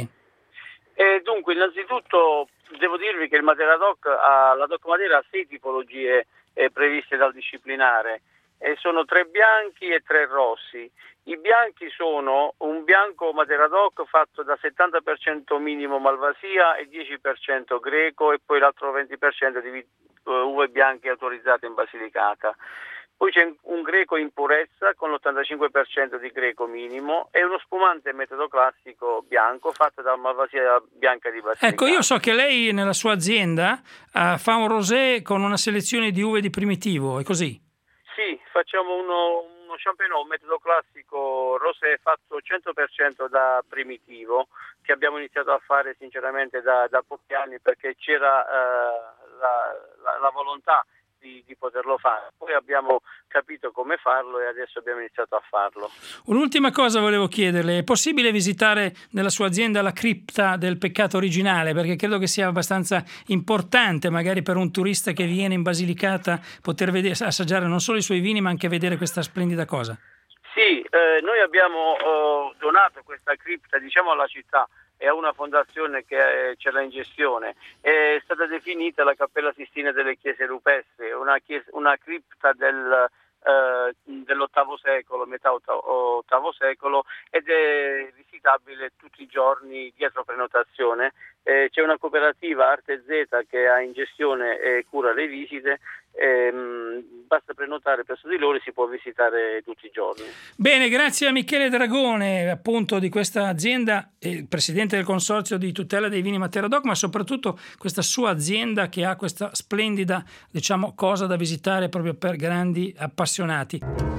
Eh, dunque, innanzitutto devo dirvi che il Matera Doc ha, la Doc Matera ha sei tipologie eh, previste dal disciplinare, e sono tre bianchi e tre rossi. I bianchi sono un bianco Matera Doc fatto da settanta per cento minimo Malvasia e dieci per cento greco, e poi l'altro venti per cento di uh, uve bianche autorizzate in Basilicata. Poi c'è un greco in purezza con l'ottantacinque per cento di greco minimo e uno spumante metodo classico bianco fatto da Malvasia bianca di Basilicata. Ecco, io so che lei nella sua azienda uh, fa un rosé con una selezione di uve di primitivo, è così? Sì, facciamo uno, uno champignon metodo classico rosé fatto cento per cento da primitivo, che abbiamo iniziato a fare sinceramente da, da pochi anni, perché c'era uh, la, la, la volontà di di, di poterlo fare. Poi abbiamo capito come farlo e adesso abbiamo iniziato a farlo. Un'ultima cosa volevo chiederle: è possibile visitare nella sua azienda la cripta del peccato originale? Perché credo che sia abbastanza importante, magari per un turista che viene in Basilicata, poter vedere, assaggiare non solo i suoi vini ma anche vedere questa splendida cosa. Sì, eh, noi abbiamo eh, donato questa cripta, diciamo, alla città e a una fondazione che ce l'ha in gestione. È stata definita la Cappella Sistina delle Chiese Rupestri, una, chiesa, una cripta del, eh, dell'ottavo secolo, metà ottavo secolo, ed è visitabile tutti i giorni dietro prenotazione. Eh, c'è una cooperativa Arte Z che ha in gestione e cura le visite. Ehm, basta prenotare presso di loro e si può visitare tutti i giorni. Bene, grazie a Michele Dragone, appunto, di questa azienda, il presidente del consorzio di tutela dei vini Matera Doc, ma soprattutto questa sua azienda che ha questa splendida, diciamo, cosa da visitare proprio per grandi appassionati.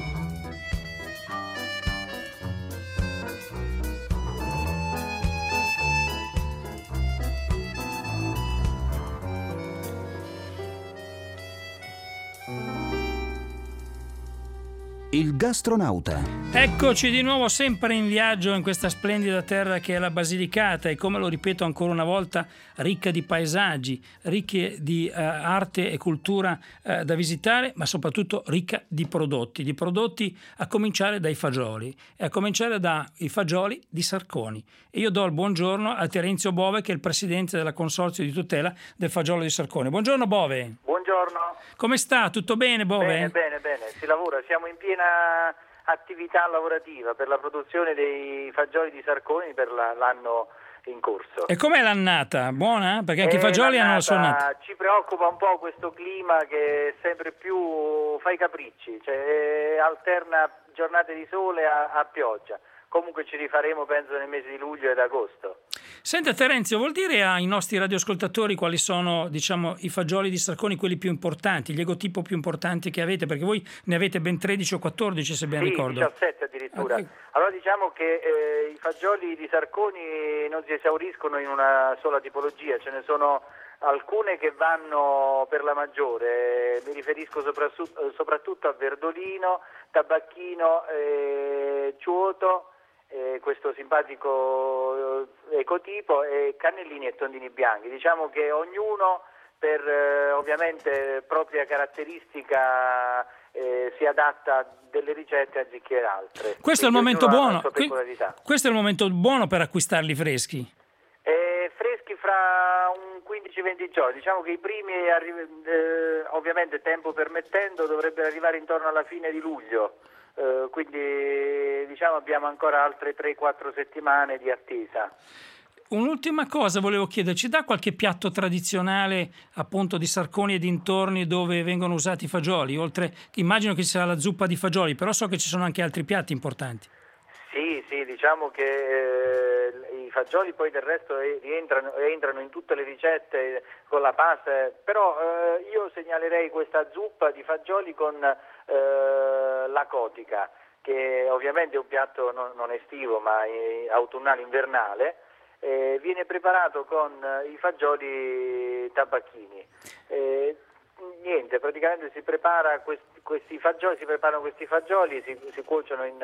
Il gastronauta. Eccoci di nuovo sempre in viaggio in questa splendida terra che è la Basilicata e, come lo ripeto ancora una volta, ricca di paesaggi, ricca di uh, arte e cultura uh, da visitare, ma soprattutto ricca di prodotti, di prodotti a cominciare dai fagioli e a cominciare dai fagioli di Sarconi. E io do il buongiorno a Terenzio Bove, che è il presidente della consorzio di tutela del fagiolo di Sarconi. Buongiorno Bove. Buongiorno. Come sta? Tutto bene, Bove? Bene, bene, bene. Si lavora, siamo in piena attività lavorativa per la produzione dei fagioli di Sarconi per la, l'anno in corso. E com'è l'annata? Buona? Perché anche i fagioli hanno la sua annata. Ci preoccupa un po' questo clima che sempre più fa i capricci, cioè alterna giornate di sole a, a pioggia. Comunque ci rifaremo, penso, nel mese di luglio ed agosto. Senta Terenzio, vuol dire ai nostri radioascoltatori quali sono, diciamo, i fagioli di Sarconi, quelli più importanti, gli egotipo più importanti che avete? Perché voi ne avete ben tredici o quattordici, se ben sì, ricordo. diciassette addirittura. Okay. Allora diciamo che eh, i fagioli di Sarconi non si esauriscono in una sola tipologia, ce ne sono alcune che vanno per la maggiore, mi riferisco soprattutto a Verdolino, Tabacchino, eh, Ciuoto, eh, questo simpatico ecotipo, e cannellini e tondini bianchi. Diciamo che ognuno per eh, ovviamente propria caratteristica eh, si adatta a delle ricette anziché altre. Questo è il momento buono. Questo è il momento buono per acquistarli freschi. Eh, freschi fra un quindici venti giorni, diciamo che i primi arri- eh, ovviamente tempo permettendo dovrebbero arrivare intorno alla fine di luglio. Uh, quindi diciamo abbiamo ancora altre tre quattro settimane di attesa. Un'ultima cosa volevo chiederci, dà qualche piatto tradizionale appunto di Sarconi e dintorni dove vengono usati i fagioli? Oltre, immagino che ci sia la zuppa di fagioli, però so che ci sono anche altri piatti importanti. Sì, sì, diciamo che eh, i fagioli poi del resto rientrano, entrano in tutte le ricette con la pasta, però eh, io segnalerei questa zuppa di fagioli con eh, la cotica, che ovviamente è un piatto non, non estivo ma autunnale invernale. Eh, viene preparato con i fagioli tabacchini. Eh, niente, praticamente si prepara questi, questi fagioli, si preparano questi fagioli, si, si cuociono in,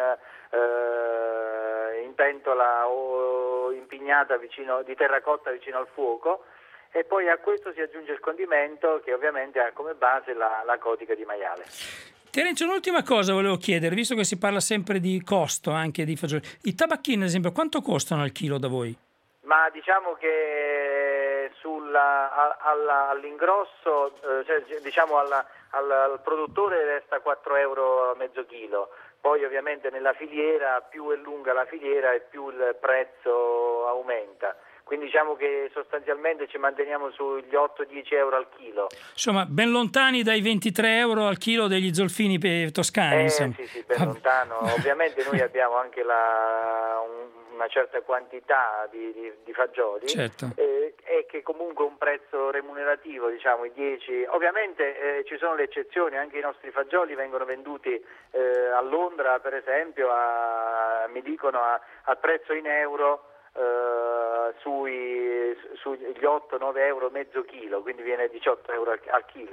eh, in pentola o in pignata vicino, di terracotta vicino al fuoco, e poi a questo si aggiunge il condimento che ovviamente ha come base la, la cotica di maiale. Terenzio, un'ultima cosa volevo chiedere, visto che si parla sempre di costo anche di fagioli. I tabacchini, ad esempio, quanto costano al chilo da voi? Ma diciamo che sulla, alla, all'ingrosso, eh, cioè, diciamo alla, al, al produttore resta quattro euro a mezzo chilo, poi ovviamente nella filiera più è lunga la filiera e più il prezzo aumenta. Quindi diciamo che sostanzialmente ci manteniamo sugli otto dieci euro al chilo. Insomma, ben lontani dai ventitré euro al chilo degli zolfini toscani. Eh, insomma. Sì, sì, ben lontano. Ovviamente noi abbiamo anche la, un, una certa quantità di, di, di fagioli, certo. eh, e che comunque un prezzo remunerativo, diciamo i dieci. Ovviamente eh, ci sono le eccezioni, anche i nostri fagioli vengono venduti eh, a Londra, per esempio, a, mi dicono a, a prezzo in euro. Uh, sui, sugli otto nove euro mezzo chilo, quindi viene diciotto euro al, al chilo.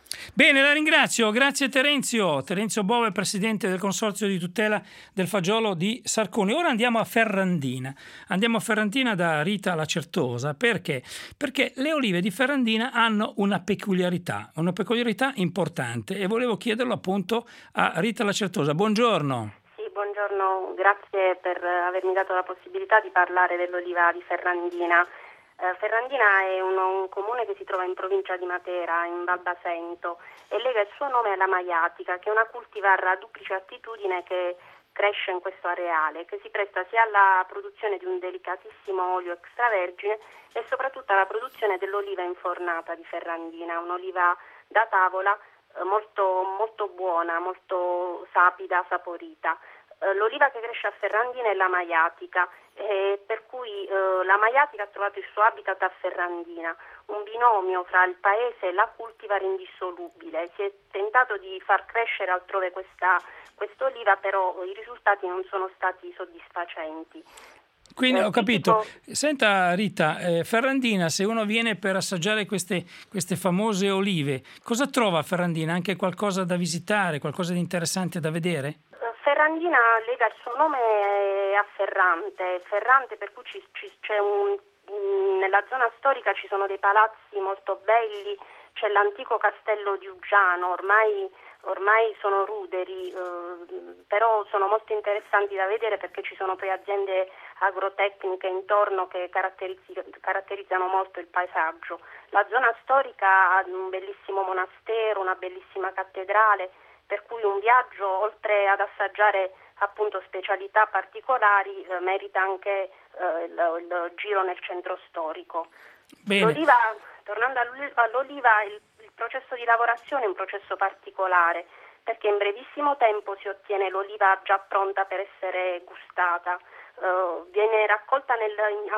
Bene, la ringrazio, grazie Terenzio. Terenzio Bove, presidente del Consorzio di tutela del fagiolo di Sarconi. Ora andiamo a Ferrandina. Andiamo a Ferrandina da Rita Lacertosa. Perché? Perché le olive di Ferrandina hanno una peculiarità, una peculiarità importante e volevo chiederlo appunto a Rita Lacertosa. Buongiorno. Sì, buongiorno, grazie per avermi dato la possibilità di parlare dell'oliva di Ferrandina. Eh, Ferrandina è un, un comune che si trova in provincia di Matera, in Val Basento, e lega il suo nome alla maiatica, che è una cultivar a duplice attitudine che cresce in questo areale, che si presta sia alla produzione di un delicatissimo olio extravergine e soprattutto alla produzione dell'oliva infornata di Ferrandina, un'oliva da tavola eh, molto, molto buona, molto sapida, saporita. L'oliva che cresce a Ferrandina è la maiatica, eh, per cui eh, la maiatica ha trovato il suo habitat a Ferrandina, un binomio fra il paese e la cultivar indissolubile. Si è tentato di far crescere altrove questa quest'oliva, però i risultati non sono stati soddisfacenti. Quindi eh, ho capito. tipo... Senta Rita, eh, Ferrandina, se uno viene per assaggiare queste, queste famose olive, cosa trova a Ferrandina? Anche qualcosa da visitare, qualcosa di interessante da vedere? Ferrandina lega il suo nome a Ferrante, Ferrante per cui ci, ci, c'è un, nella zona storica ci sono dei palazzi molto belli, c'è l'antico castello di Uggiano, ormai, ormai sono ruderi, eh, però sono molto interessanti da vedere perché ci sono poi aziende agrotecniche intorno che caratterizzano molto il paesaggio. La zona storica ha un bellissimo monastero, una bellissima cattedrale, per cui un viaggio, oltre ad assaggiare appunto specialità particolari, eh, merita anche eh, il, il giro nel centro storico. Bene. L'oliva, tornando all'oliva, il, il processo di lavorazione è un processo particolare, perché in brevissimo tempo si ottiene l'oliva già pronta per essere gustata. Uh, viene raccolta nel,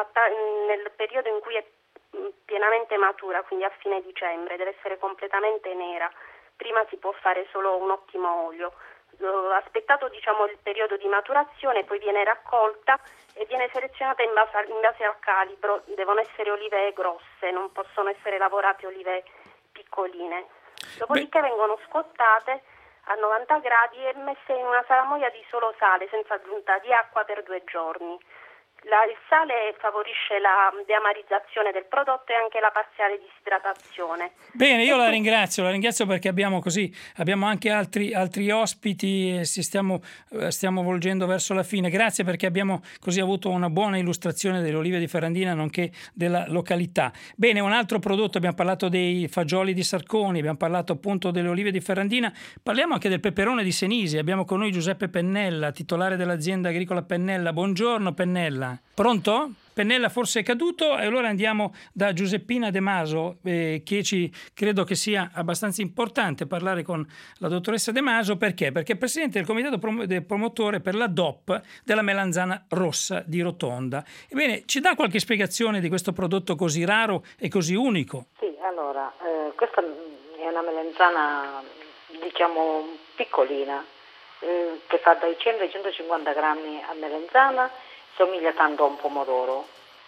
in, nel periodo in cui è pienamente matura, quindi a fine dicembre, deve essere completamente nera. Prima si può fare solo un ottimo olio. Aspettato diciamo il periodo di maturazione, poi viene raccolta e viene selezionata in base, in base al calibro. Devono essere olive grosse, non possono essere lavorate olive piccoline. Dopodiché Beh. vengono scottate a novanta gradi e messe in una salamoia di solo sale, senza aggiunta di acqua, per due giorni. La, il sale favorisce la deamarizzazione del prodotto e anche la parziale disidratazione. Bene, io la ringrazio, la ringrazio perché abbiamo così, abbiamo anche altri, altri ospiti e ci stiamo, stiamo volgendo verso la fine. Grazie perché abbiamo così avuto una buona illustrazione delle olive di Ferrandina, nonché della località. Bene, un altro prodotto, abbiamo parlato dei fagioli di Sarconi, abbiamo parlato appunto delle olive di Ferrandina, parliamo anche del peperone di Senisi. Abbiamo con noi Giuseppe Pennella, titolare dell'azienda agricola Pennella. Buongiorno Pennella. Pronto? Pennella forse è caduto e allora andiamo da Giuseppina De Maso, eh, che ci credo che sia abbastanza importante parlare con la dottoressa De Maso. Perché? Perché è presidente del comitato prom- del promotore per la D O P della melanzana rossa di Rotonda. Ebbene, ci dà qualche spiegazione di questo prodotto così raro e così unico? Sì, allora, eh, questa è una melanzana diciamo piccolina, eh, che fa dai cento ai centocinquanta grammi a melanzana. Somiglia tanto a un pomodoro,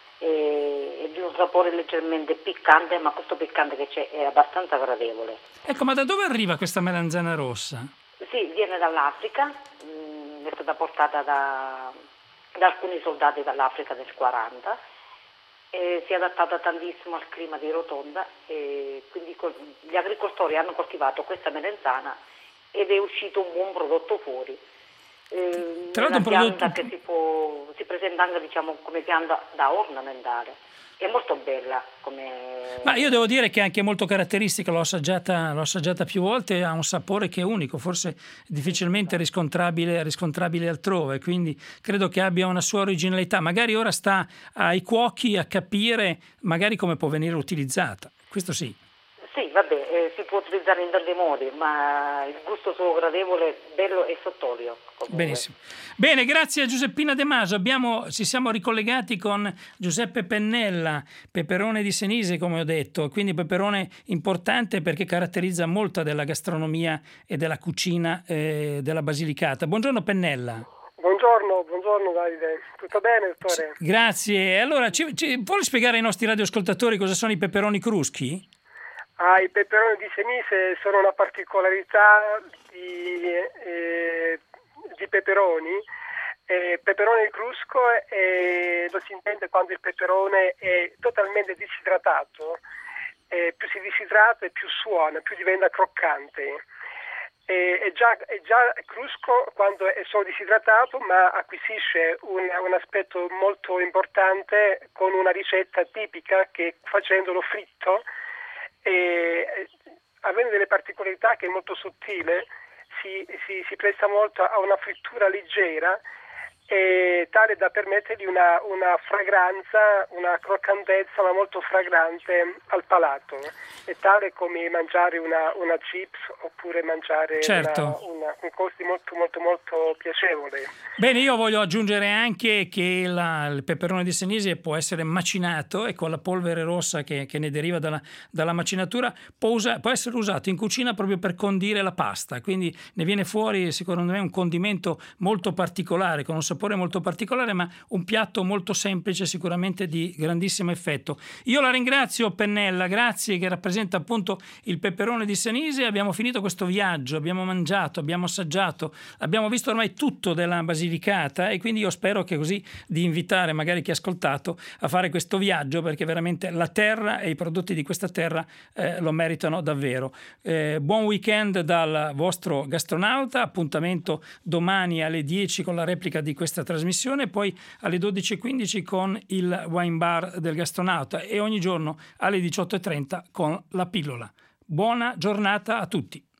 è di un sapore leggermente piccante, ma questo piccante che c'è è abbastanza gradevole. Ecco, ma da dove arriva questa melanzana rossa? Sì, viene dall'Africa, mh, è stata portata da, da alcuni soldati dall'Africa del quaranta, e si è adattata tantissimo al clima di Rotonda, e quindi gli agricoltori hanno coltivato questa melanzana ed è uscito un buon prodotto fuori. Eh, Tra l'altro una un pianta prodotto... che si, può, si presenta anche diciamo come pianta da ornamentale, è molto bella come... Ma io devo dire che è anche molto caratteristica, l'ho assaggiata, l'ho assaggiata più volte, ha un sapore che è unico, forse difficilmente riscontrabile, riscontrabile altrove, quindi credo che abbia una sua originalità. Magari ora sta ai cuochi a capire magari come può venire utilizzata, questo sì. Sì, vabbè, eh, si può utilizzare in tanti modi, ma il gusto suo gradevole, bello e sott'olio. Comunque. Benissimo. Bene, grazie a Giuseppina De Maso. Abbiamo, ci siamo ricollegati con Giuseppe Pennella, peperone di Senisi, come ho detto, quindi peperone importante perché caratterizza molta della gastronomia e della cucina eh, della Basilicata. Buongiorno Pennella. Buongiorno, buongiorno Davide. Tutto bene, dottore? Grazie. Allora, ci, ci, vuole spiegare ai nostri radioascoltatori cosa sono i peperoni cruschi? Ah, i peperoni di Senise sono una particolarità di, eh, di peperoni. Eh, peperone crusco eh, lo si intende quando il peperone è totalmente disidratato. Eh, più si disidrata e più suona, più diventa croccante. Eh, è, già, è già crusco quando è solo disidratato, ma acquisisce un, un aspetto molto importante con una ricetta tipica che facendolo fritto, eh, avendo delle particolarità che è molto sottile, si, si, si presta molto a una frittura leggera, e tale da permettergli una, una fragranza, una croccantezza ma molto fragrante al palato, è tale come mangiare una, una chips oppure mangiare certo. una, una, un costo molto molto molto piacevole. Bene, io voglio aggiungere anche che la, il peperone di Senise può essere macinato e con la polvere rossa che, che ne deriva dalla, dalla macinatura può, usa, può essere usato in cucina proprio per condire la pasta, quindi ne viene fuori secondo me un condimento molto particolare con un sapore molto particolare, ma un piatto molto semplice, sicuramente di grandissimo effetto. Io la ringrazio, Pennella, grazie, che rappresenta appunto il peperone di Senise. Abbiamo finito questo viaggio, abbiamo mangiato, abbiamo assaggiato, abbiamo visto ormai tutto della Basilicata, e quindi io spero che così di invitare magari chi ha ascoltato a fare questo viaggio, perché veramente la terra e i prodotti di questa terra eh, lo meritano davvero. Eh, buon weekend dal vostro gastronauta, appuntamento domani alle dieci con la replica di questa trasmissione, poi alle dodici e quindici con il wine bar del gastronauta e ogni giorno alle diciotto e trenta con la pillola. Buona giornata a tutti.